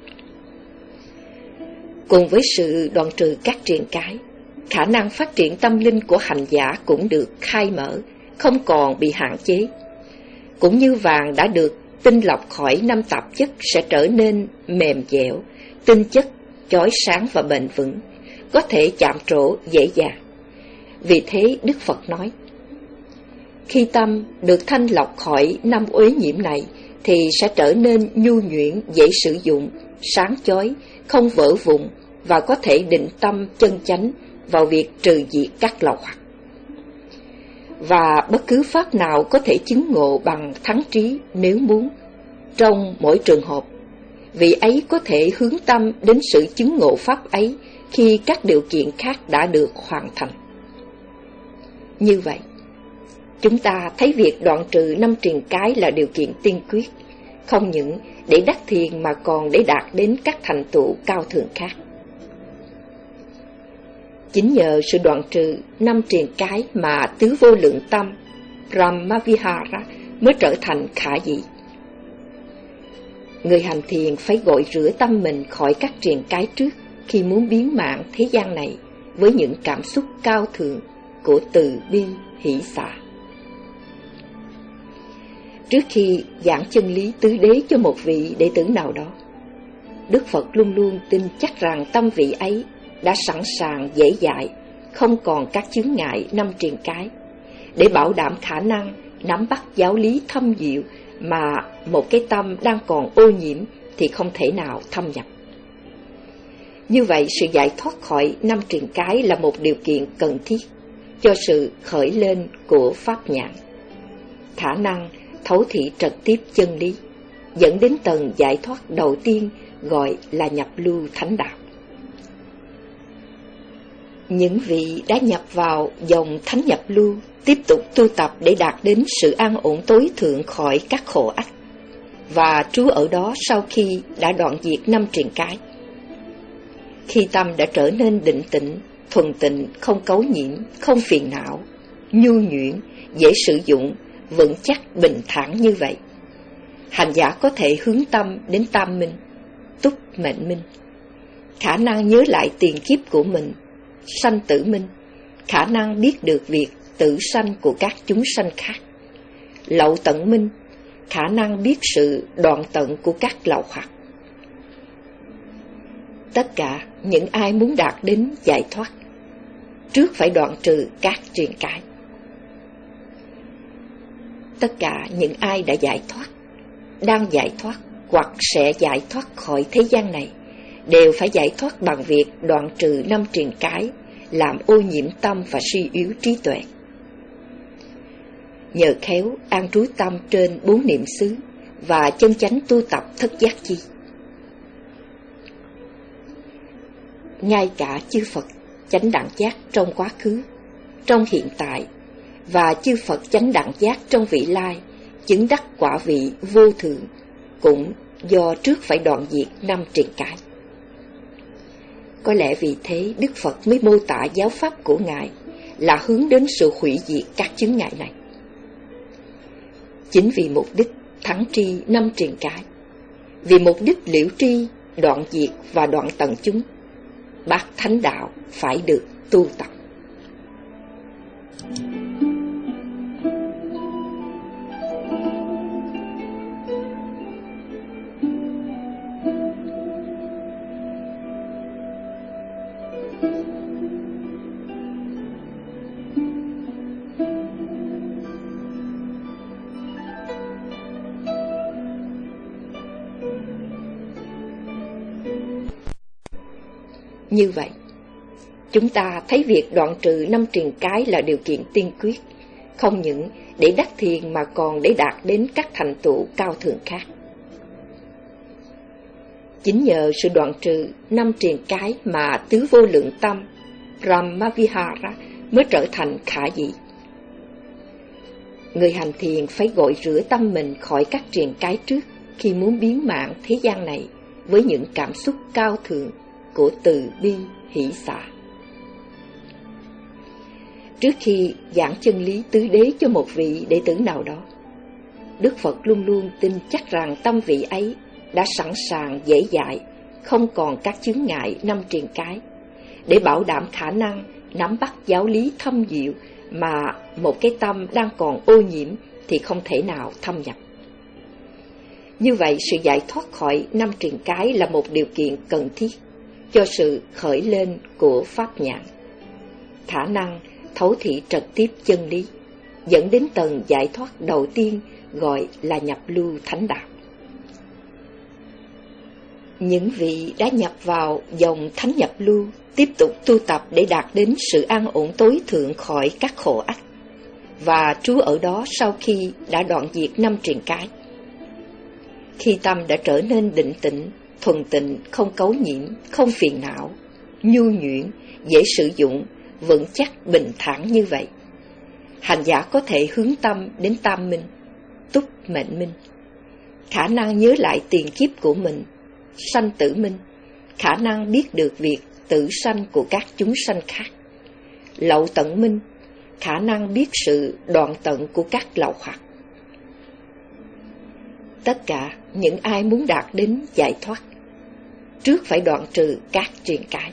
Cùng với sự đoạn trừ các triền cái, khả năng phát triển tâm linh của hành giả cũng được khai mở, không còn bị hạn chế. Cũng như vàng đã được tinh lọc khỏi năm tạp chất sẽ trở nên mềm dẻo, tinh chất, chói sáng và bền vững, có thể chạm trổ dễ dàng. Vì thế Đức Phật nói, khi tâm được thanh lọc khỏi năm uế nhiễm này thì sẽ trở nên nhu nhuyễn, dễ sử dụng, sáng chói, không vỡ vụn và có thể định tâm chân chánh vào việc trừ diệt các lậu hoặc. Và bất cứ pháp nào có thể chứng ngộ bằng thắng trí nếu muốn. Trong mỗi trường hợp, vị ấy có thể hướng tâm đến sự chứng ngộ pháp ấy khi các điều kiện khác đã được hoàn thành. Như vậy, chúng ta thấy việc đoạn trừ năm triền cái là điều kiện tiên quyết, không những để đắc thiền mà còn để đạt đến các thành tựu cao thượng khác. Chính nhờ sự đoạn trừ năm triền cái mà tứ vô lượng tâm Brahmavihara mới trở thành khả dĩ. Người hành thiền phải gội rửa tâm mình khỏi các triền cái trước khi muốn biến mạng thế gian này với những cảm xúc cao thượng của từ bi hỷ xả. Trước khi giảng chân lý tứ đế cho một vị đệ tử nào đó, Đức Phật luôn luôn tin chắc rằng tâm vị ấy đã sẵn sàng dễ dãi, không còn các chướng ngại năm triền cái, để bảo đảm khả năng nắm bắt giáo lý thâm diệu mà một cái tâm đang còn ô nhiễm thì không thể nào thâm nhập. Như vậy, sự giải thoát khỏi năm triền cái là một điều kiện cần thiết cho sự khởi lên của pháp nhãn, khả năng thấu thị trực tiếp chân lý, dẫn đến tầng giải thoát đầu tiên gọi là nhập lưu thánh đạo. Những vị đã nhập vào dòng thánh nhập lưu tiếp tục tu tập để đạt đến sự an ổn tối thượng khỏi các khổ ách, và trú ở đó sau khi đã đoạn diệt năm triền cái. Khi tâm đã trở nên định tĩnh, thuần tịnh, không cấu nhiễm, không phiền não, nhu nhuyễn, dễ sử dụng, vững chắc, bình thản như vậy, hành giả có thể hướng tâm đến tam minh, túc mệnh minh, khả năng nhớ lại tiền kiếp của mình, sanh tử minh, khả năng biết được việc tử sanh của các chúng sanh khác, lậu tận minh, khả năng biết sự đoạn tận của các lậu hoặc. Tất cả những ai muốn đạt đến giải thoát, trước phải đoạn trừ các triền cái. Tất cả những ai đã giải thoát, đang giải thoát hoặc sẽ giải thoát khỏi thế gian này đều phải giải thoát bằng việc đoạn trừ năm triền cái làm ô nhiễm tâm và suy yếu trí tuệ. Nhờ khéo an trú tâm trên bốn niệm xứ và chân chánh tu tập thất giác chi, ngay cả chư Phật chánh đẳng giác trong quá khứ, trong hiện tại và chư Phật chánh đẳng giác trong vị lai chứng đắc quả vị vô thượng cũng do trước phải đoạn diệt năm triền cái. Có lẽ vì thế Đức Phật mới mô tả giáo pháp của Ngài là hướng đến sự hủy diệt các chướng ngại này. Chính vì mục đích thắng tri năm triền cái, vì mục đích liễu tri, đoạn diệt và đoạn tận chúng, bát thánh đạo phải được tu tập. Như vậy, chúng ta thấy việc đoạn trừ năm triền cái là điều kiện tiên quyết, không những để đắc thiền mà còn để đạt đến các thành tựu cao thượng khác. Chính nhờ sự đoạn trừ năm triền cái mà tứ vô lượng tâm Brahmavihara mới trở thành khả dĩ. Người hành thiền phải gội rửa tâm mình khỏi các triền cái trước khi muốn biến mạng thế gian này với những cảm xúc cao thượng của từ bi hỷ xả. Trước khi giảng chân lý tứ đế cho một vị đệ tử nào đó, Đức Phật luôn luôn tin chắc rằng tâm vị ấy đã sẵn sàng dễ dãi, không còn các chướng ngại năm triền cái, để bảo đảm khả năng nắm bắt giáo lý thâm diệu mà một cái tâm đang còn ô nhiễm thì không thể nào thâm nhập. Như vậy, sự giải thoát khỏi năm triền cái là một điều kiện cần thiết cho sự khởi lên của pháp nhãn, khả năng thấu thị trực tiếp chân lý, dẫn đến tầng giải thoát đầu tiên gọi là nhập lưu thánh đạo. Những vị đã nhập vào dòng thánh nhập lưu tiếp tục tu tập để đạt đến sự an ổn tối thượng khỏi các khổ ách, và trú ở đó sau khi đã đoạn diệt năm triền cái. Khi tâm đã trở nên định tĩnh, thuần tịnh, không cấu nhiễm, không phiền não, nhu nhuyễn, dễ sử dụng, vững chắc, bình thản như vậy, hành giả có thể hướng tâm đến tam minh, túc mệnh minh, khả năng nhớ lại tiền kiếp của mình, sanh tử minh, khả năng biết được việc tử sanh của các chúng sanh khác, lậu tận minh, khả năng biết sự đoạn tận của các lậu hoặc. Tất cả những ai muốn đạt đến giải thoát, trước phải đoạn trừ các triền cái.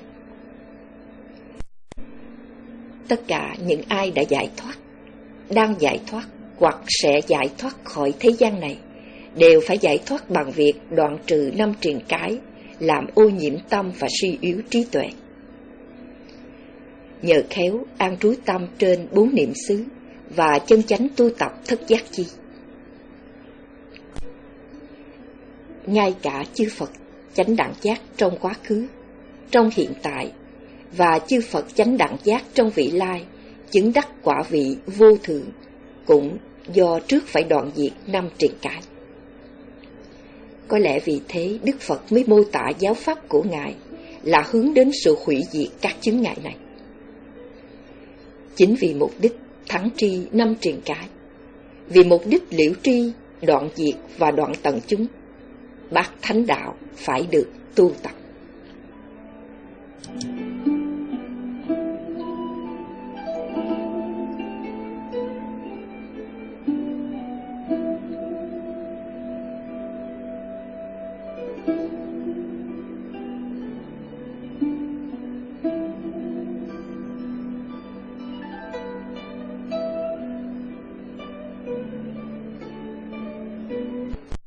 Tất cả những ai đã giải thoát, đang giải thoát hoặc sẽ giải thoát khỏi thế gian này, đều phải giải thoát bằng việc đoạn trừ năm triền cái làm ô nhiễm tâm và suy yếu trí tuệ. Nhờ khéo an trú tâm trên bốn niệm xứ và chân chánh tu tập thất giác chi, ngay cả chư Phật chánh đẳng giác trong quá khứ, trong hiện tại và chư Phật chánh đẳng giác trong vị lai chứng đắc quả vị vô thượng, cũng do trước phải đoạn diệt năm triền cái. Có lẽ vì thế Đức Phật mới mô tả giáo pháp của Ngài là hướng đến sự hủy diệt các chướng ngại này. Chính vì mục đích thắng tri năm triền cái, vì mục đích liễu tri, đoạn diệt và đoạn tận chúng, bát thánh đạo phải được tu tập.